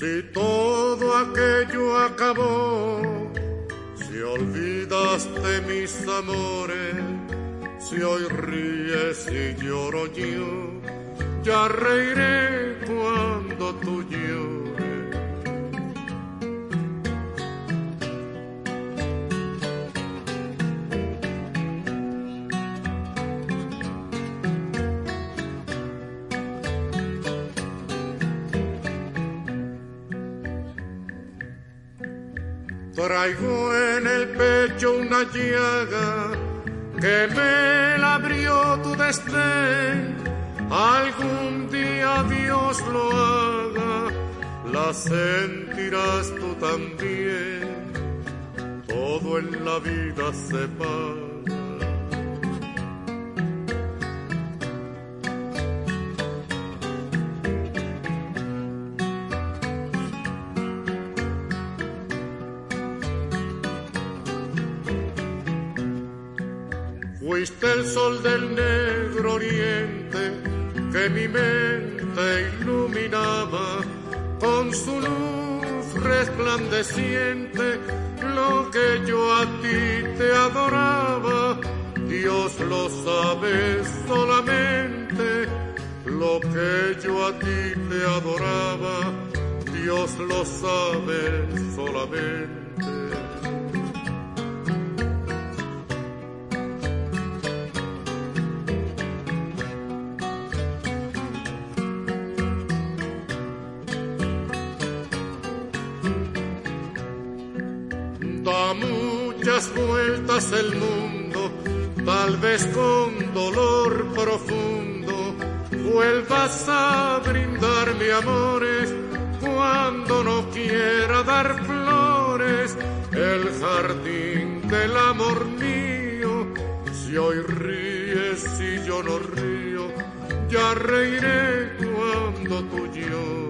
Si todo aquello acabó, si olvidaste mis amores, si hoy ríes y lloro yo, ya reiré cuando tú llores. Traigo en el pecho una llaga que me la abrió tu desdén. Algún día Dios lo haga, la sentirás tú también. Todo en la vida se paga. Fuiste el sol del negro oriente que mi mente iluminaba con su luz resplandeciente. Lo que yo a ti te adoraba, Dios lo sabe solamente. Lo que yo a ti te adoraba, Dios lo sabe solamente. Da muchas vueltas el mundo, tal vez con dolor profundo, vuelvas a brindarme amores cuando no quiera dar flores. El jardín del amor mío, si hoy ríes y yo no río, ya reiré cuando tú llores.